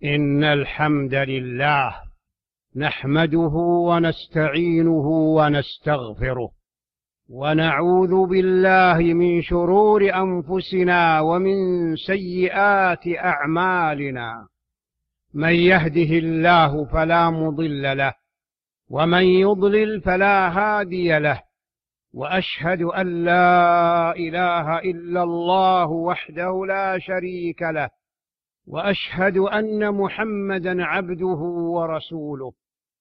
إن الحمد لله نحمده ونستعينه ونستغفره، ونعوذ بالله من شرور أنفسنا ومن سيئات أعمالنا. من يهده الله فلا مضل له، ومن يضلل فلا هادي له. وأشهد أن لا إله إلا الله وحده لا شريك له، وأشهد أن محمدا عبده ورسوله.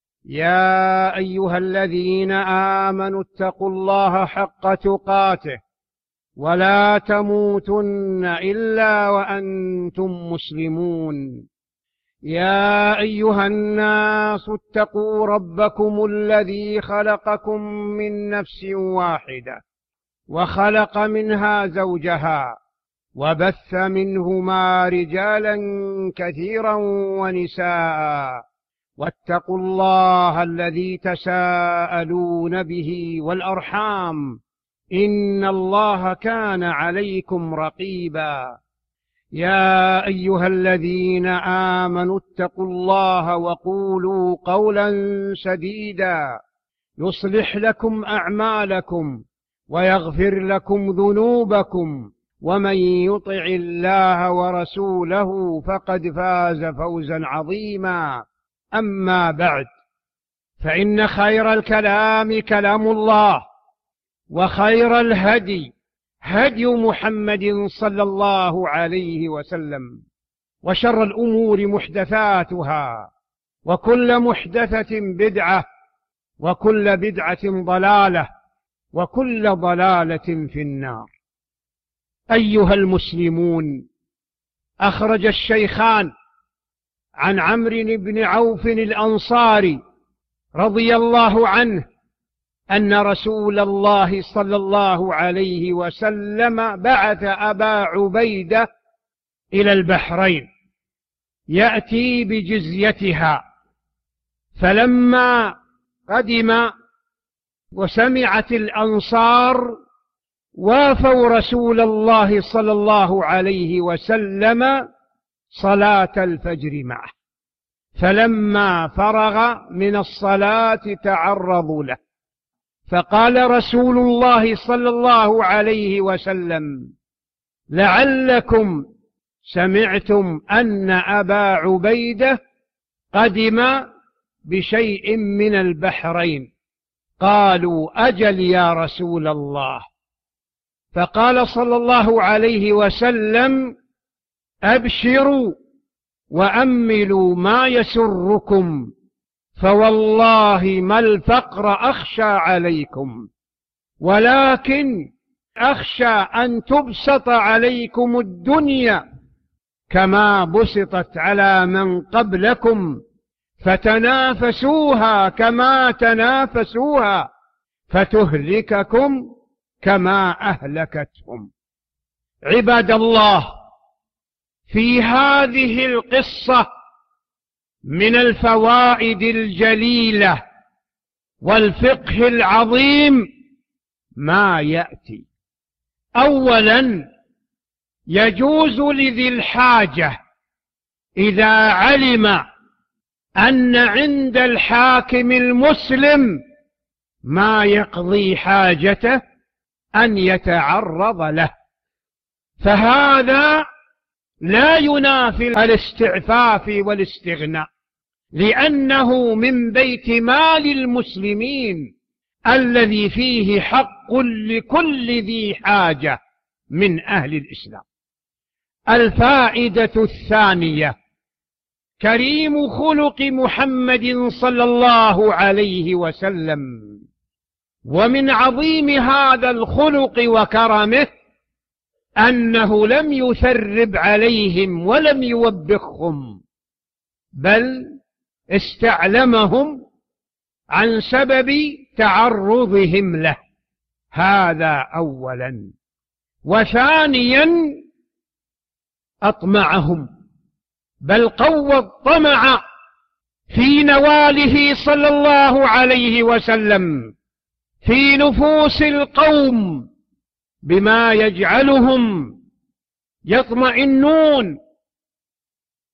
يا أيها الذين آمنوا اتقوا الله حق تقاته ولا تموتن إلا وأنتم مسلمون. يا أيها الناس اتقوا ربكم الذي خلقكم من نفس واحدة، وخلق منها زوجها، وبث منهما رجالا كثيرا ونساء. واتقوا الله الذي تساءلون به والأرحام، إن الله كان عليكم رقيبا. يا أيها الذين آمنوا اتقوا الله وقولوا قولا سديدا يصلح لكم أعمالكم ويغفر لكم ذنوبكم، ومن يطع الله ورسوله فقد فاز فوزا عظيما. أما بعد، فإن خير الكلام كلام الله، وخير الهدي هدي محمد صلى الله عليه وسلم، وشر الأمور محدثاتها، وكل محدثة بدعة، وكل بدعة ضلالة، وكل ضلالة في النار. أيها المسلمون، أخرج الشيخان عن عمرو بن عوف الأنصاري رضي الله عنه أن رسول الله صلى الله عليه وسلم بعث أبا عبيدة إلى البحرين يأتي بجزيتها، فلما قدم وسمعت الأنصار وافوا رسول الله صلى الله عليه وسلم صلاة الفجر معه، فلما فرغ من الصلاة تعرضوا له، فقال رسول الله صلى الله عليه وسلم: لعلكم سمعتم أن أبا عبيدة قدم بشيء من البحرين. قالوا: أجل يا رسول الله. فقال صلى الله عليه وسلم: أبشروا وأملوا ما يسركم، فوالله ما الفقر أخشى عليكم، ولكن أخشى أن تبسط عليكم الدنيا كما بسطت على من قبلكم، فتنافسوها كما تنافسوها، فتهلككم كما أهلكتهم. عباد الله، في هذه القصة من الفوائد الجليلة والفقه العظيم ما يأتي. أولا، يجوز لذي الحاجة إذا علم أن عند الحاكم المسلم ما يقضي حاجته أن يتعرض له، فهذا لا ينافي الاستعفاف والاستغناء، لأنه من بيت مال المسلمين الذي فيه حق لكل ذي حاجة من أهل الإسلام. الفائدة الثانية: كريم خلق محمد صلى الله عليه وسلم، ومن عظيم هذا الخلق وكرمه أنه لم يثرب عليهم ولم يوبخهم، بل استعلمهم عن سبب تعرضهم له. هذا أولا. وثانيا، أطمعهم، بل قوى الطمع في نواله صلى الله عليه وسلم في نفوس القوم بما يجعلهم يطمئنون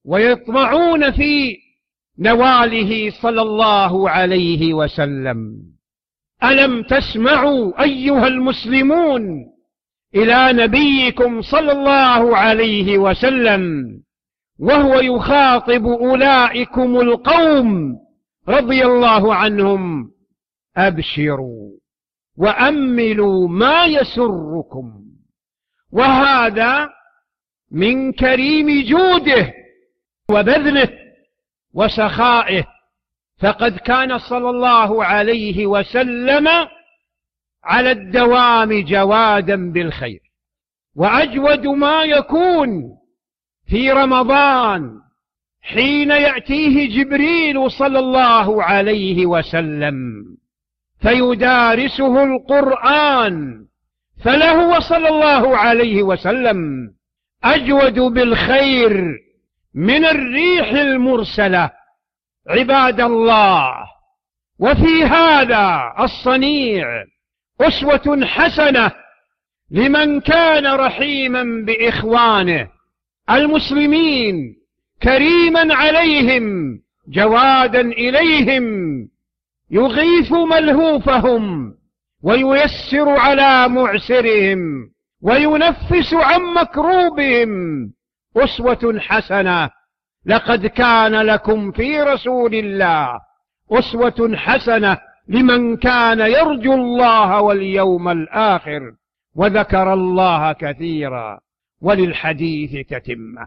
ويطمعون في نواله صلى الله عليه وسلم. ألم تسمعوا أيها المسلمون إلى نبيكم صلى الله عليه وسلم وهو يخاطب أولئكم القوم رضي الله عنهم: أبشروا وأملوا ما يسركم. وهذا من كريم جوده وبذله وسخائه، فقد كان صلى الله عليه وسلم على الدوام جوادا بالخير. وأجود ما يكون في رمضان حين يأتيه جبريل صلى الله عليه وسلم فيدارسه القرآن، فلهو صلى الله عليه وسلم أجود بالخير من الريح المرسلة. عباد الله، وفي هذا الصنيع أسوة حسنة لمن كان رحيما بإخوانه المسلمين، كريما عليهم، جوادا إليهم، يغيث ملهوفهم وييسر على معسرهم وينفس عن مكروبهم. أسوة حسنة. لقد كان لكم في رسول الله أسوة حسنة لمن كان يرجو الله واليوم الآخر وذكر الله كثيرا. وللحديث تتمة.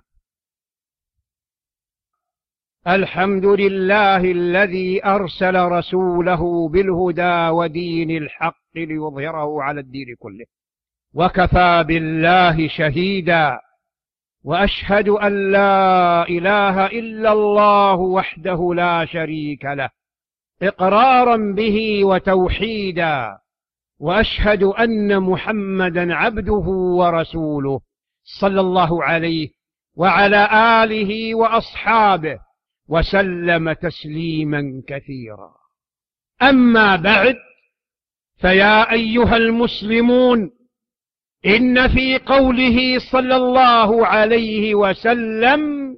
الحمد لله الذي أرسل رسوله بالهدى ودين الحق ليظهره على الدين كله، وكفى بالله شهيدا. وأشهد أن لا إله إلا الله وحده لا شريك له إقرارا به وتوحيدا، وأشهد أن محمدا عبده ورسوله صلى الله عليه وعلى آله وأصحابه وسلم تسليما كثيرا. أما بعد، فيا أيها المسلمون، إن في قوله صلى الله عليه وسلم: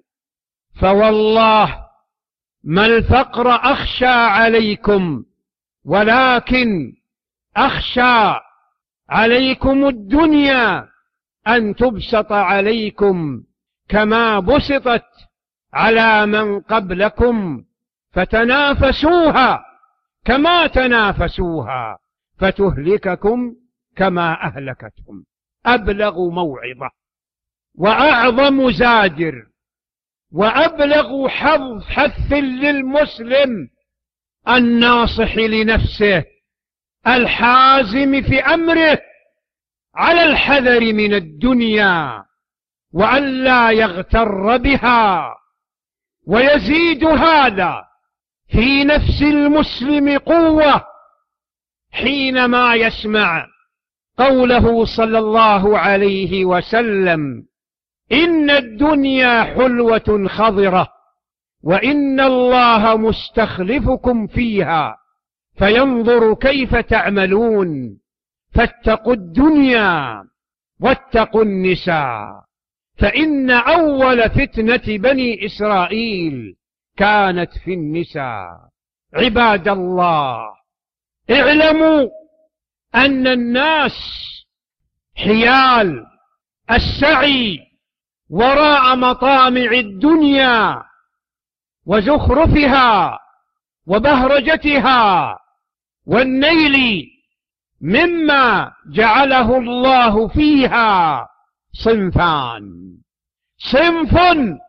فوالله ما الفقر أخشى عليكم ولكن أخشى عليكم الدنيا أن تبسط عليكم كما بسطت على من قبلكم فتنافسوها كما تنافسوها فتهلككم كما أهلكتهم. أبلغ موعظة وأعظم زاجر وأبلغ حث للمسلم الناصح لنفسه الحازم في أمره على الحذر من الدنيا وأن لا يغتر بها. ويزيد هذا في نفس المسلم قوة حينما يسمع قوله صلى الله عليه وسلم: إن الدنيا حلوة خضرة وإن الله مستخلفكم فيها فينظر كيف تعملون، فاتقوا الدنيا واتقوا النساء، فإن أول فتنة بني إسرائيل كانت في النساء. عباد الله، اعلموا أن الناس حيال السعي وراء مطامع الدنيا وزخرفها وبهرجتها والنيل مما جعله الله فيها صنفان: صنف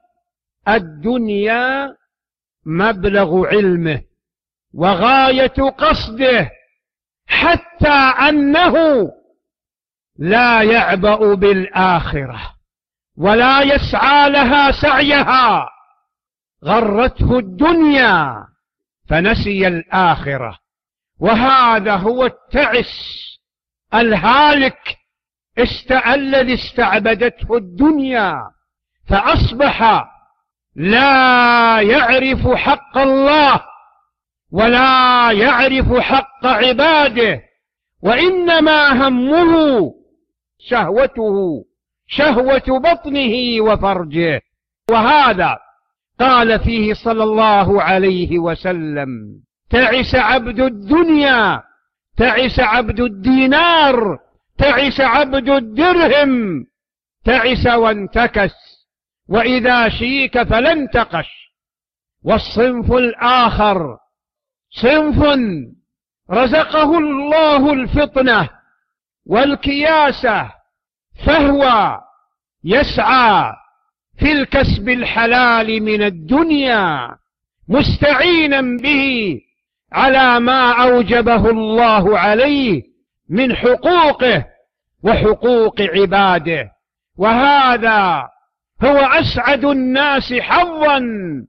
الدنيا مبلغ علمه وغاية قصده، حتى أنه لا يعبأ بالآخرة ولا يسعى لها سعيها، غرته الدنيا فنسي الآخرة. وهذا هو التعس الهالك الذي استعبدته الدنيا، فأصبح لا يعرف حق الله ولا يعرف حق عباده، وإنما همه شهوته، شهوة بطنه وفرجه. وهذا قال فيه صلى الله عليه وسلم: تعس عبد الدنيا، تعس عبد الدينار، تعس عبد الدرهم، تعس وانتكس، وإذا شيك فلا انتقش. والصنف الآخر صنف رزقه الله الفطنة والكياسة، فهو يسعى في الكسب الحلال من الدنيا مستعينا به على ما أوجبه الله عليه من حقوقه وحقوق عباده، وهذا هو أسعد الناس حظا.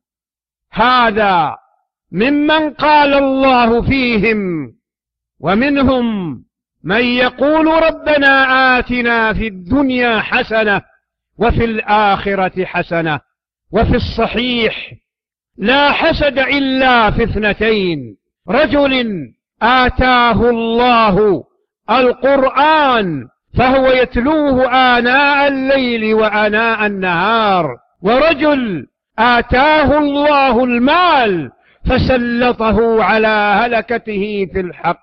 هذا ممن قال الله فيهم: ومنهم من يقول ربنا آتنا في الدنيا حسنة وفي الآخرة حسنة. وفي الصحيح: لا حسد إلا في اثنتين: رجل آتاه الله القرآن فهو يتلوه آناء الليل وآناء النهار، ورجل آتاه الله المال فسلطه على هلكته في الحق.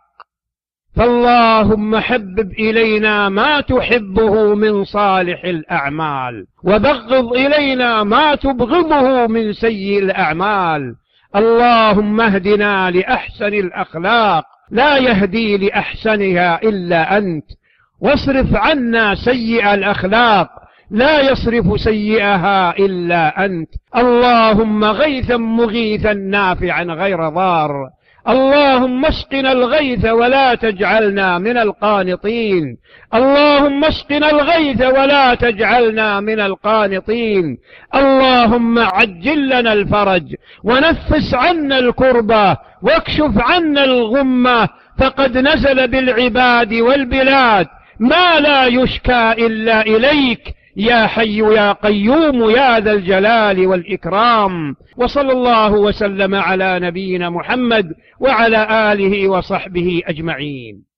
فاللهم حبب إلينا ما تحبه من صالح الأعمال، وبغض إلينا ما تبغضه من سيء الأعمال. اللهم اهدنا لأحسن الأخلاق، لا يهدي لأحسنها إلا أنت، واصرف عنا سيئ الأخلاق، لا يصرف سيئها إلا أنت. اللهم غيثا مغيثا نافعا غير ضار. اللهم اسقنا الغيث ولا تجعلنا من القانطين. اللهم اسقنا الغيث ولا تجعلنا من القانطين. اللهم عجل لنا الفرج ونفس عنا الكربة واكشف عنا الغمة، فقد نزل بالعباد والبلاد ما لا يشكى إلا إليك يا حي يا قيوم يا ذا الجلال والإكرام. وصلى الله وسلم على نبينا محمد وعلى آله وصحبه أجمعين.